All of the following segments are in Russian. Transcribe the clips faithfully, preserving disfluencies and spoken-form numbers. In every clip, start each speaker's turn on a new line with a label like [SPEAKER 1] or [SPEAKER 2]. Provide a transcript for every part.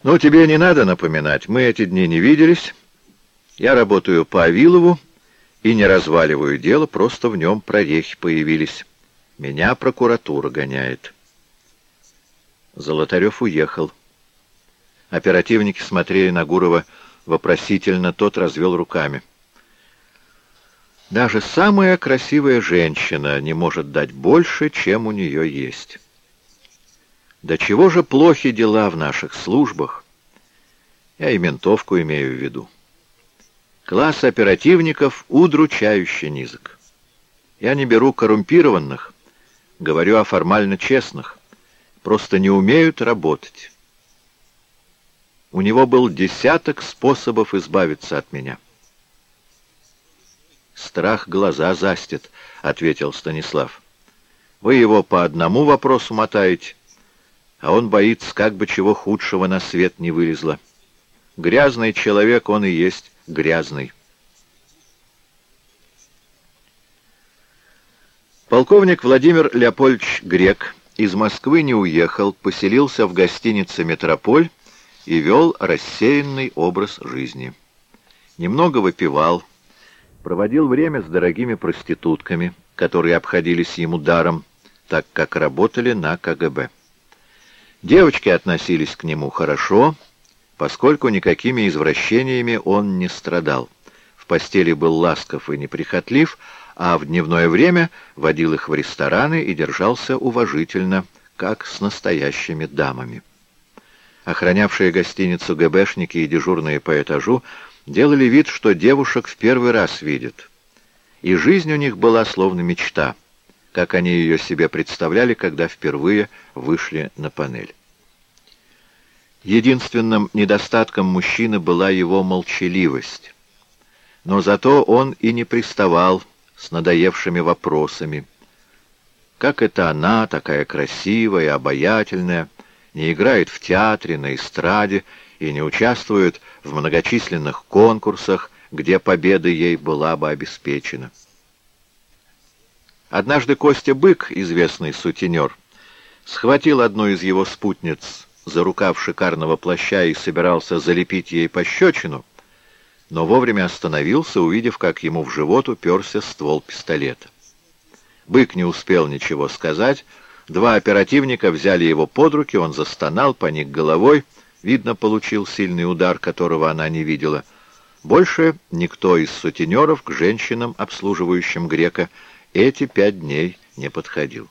[SPEAKER 1] Ну, тебе не надо напоминать, мы эти дни не виделись. Я работаю по Авилову и не разваливаю дело, просто в нем прорехи появились. Меня прокуратура гоняет. Золотарев уехал. Оперативники смотрели на Гурова вопросительно, тот развел руками. Даже самая красивая женщина не может дать больше, чем у нее есть. До чего же плохи дела в наших службах? Я и ментовку имею в виду. Класс оперативников удручающе низок. Я не беру коррумпированных, говорю о формально честных. Просто не умеют работать. У него был десяток способов избавиться от меня. «Страх глаза застит», — ответил Станислав. «Вы его по одному вопросу мотаете, а он боится, как бы чего худшего на свет не вылезло. Грязный человек он и есть грязный». Полковник Владимир Леопольдович Грек из Москвы не уехал, поселился в гостинице «Метрополь» и вел рассеянный образ жизни. Немного выпивал, проводил время с дорогими проститутками, которые обходились ему даром, так как работали на ка гэ бэ. Девочки относились к нему хорошо, поскольку никакими извращениями он не страдал. В постели был ласков и неприхотлив, а в дневное время водил их в рестораны и держался уважительно, как с настоящими дамами. Охранявшие гостиницу гэ бэ-шники и дежурные по этажу делали вид, что девушек в первый раз видят. И жизнь у них была словно мечта, как они ее себе представляли, когда впервые вышли на панель. Единственным недостатком мужчины была его молчаливость. Но зато он и не приставал с надоевшими вопросами. Как это она, такая красивая, обаятельная, не играет в театре, на эстраде и не участвует в многочисленных конкурсах, где победа ей была бы обеспечена? Однажды Костя Бык, известный сутенер, схватил одну из его спутниц за рукав шикарного плаща и собирался залепить ей пощечину, но вовремя остановился, увидев, как ему в живот уперся ствол пистолета. Бык не успел ничего сказать, два оперативника взяли его под руки, он застонал, поник головой, видно, получил сильный удар, которого она не видела. Больше никто из сутенеров к женщинам, обслуживающим Грека, эти пять дней не подходил.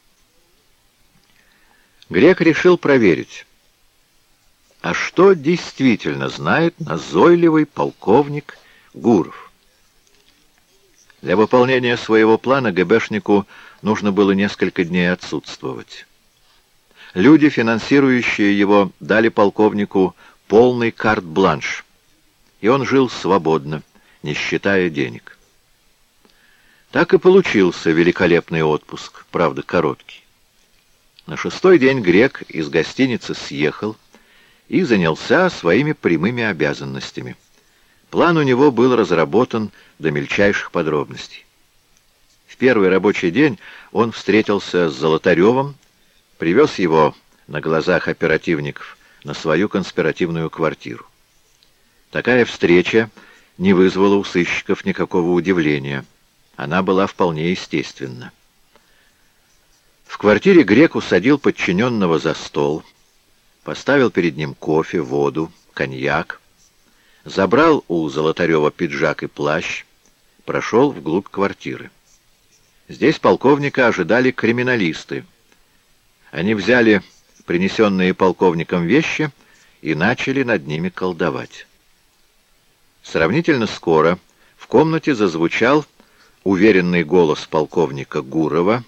[SPEAKER 1] Грек решил проверить, а что действительно знает назойливый полковник Гуров. Для выполнения своего плана гэ бэ-шнику нужно было несколько дней отсутствовать. Люди, финансирующие его, дали полковнику полный карт-бланш, и он жил свободно, не считая денег. Так и получился великолепный отпуск, правда, короткий. На шестой день Грек из гостиницы съехал и занялся своими прямыми обязанностями. План у него был разработан до мельчайших подробностей. В первый рабочий день он встретился с Золотаревым, привез его на глазах оперативников на свою конспиративную квартиру. Такая встреча не вызвала у сыщиков никакого удивления. Она была вполне естественна. В квартире Грек усадил подчиненного за стол, поставил перед ним кофе, воду, коньяк, забрал у Золотарева пиджак и плащ, прошел вглубь квартиры. Здесь полковника ожидали криминалисты. Они взяли принесенные полковником вещи и начали над ними колдовать. Сравнительно скоро в комнате зазвучал уверенный голос полковника Гурова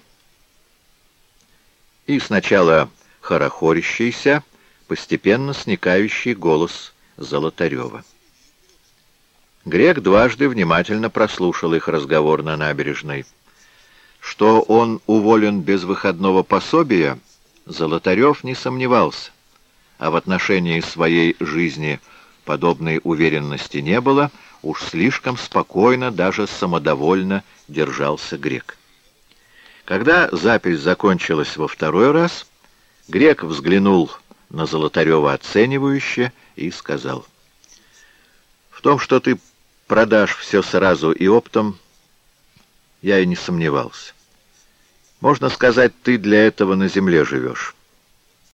[SPEAKER 1] и сначала хорохорящийся, постепенно сникающий голос Золотарева. Грек дважды внимательно прослушал их разговор на набережной. Что он уволен без выходного пособия, Золотарев не сомневался, а в отношении своей жизни подобной уверенности не было, уж слишком спокойно, даже самодовольно держался Грек. Когда запись закончилась во второй раз, Грек взглянул на Золотарева оценивающе и сказал: «В том, что ты продашь все сразу и оптом, я и не сомневался. Можно сказать, ты для этого на земле живешь.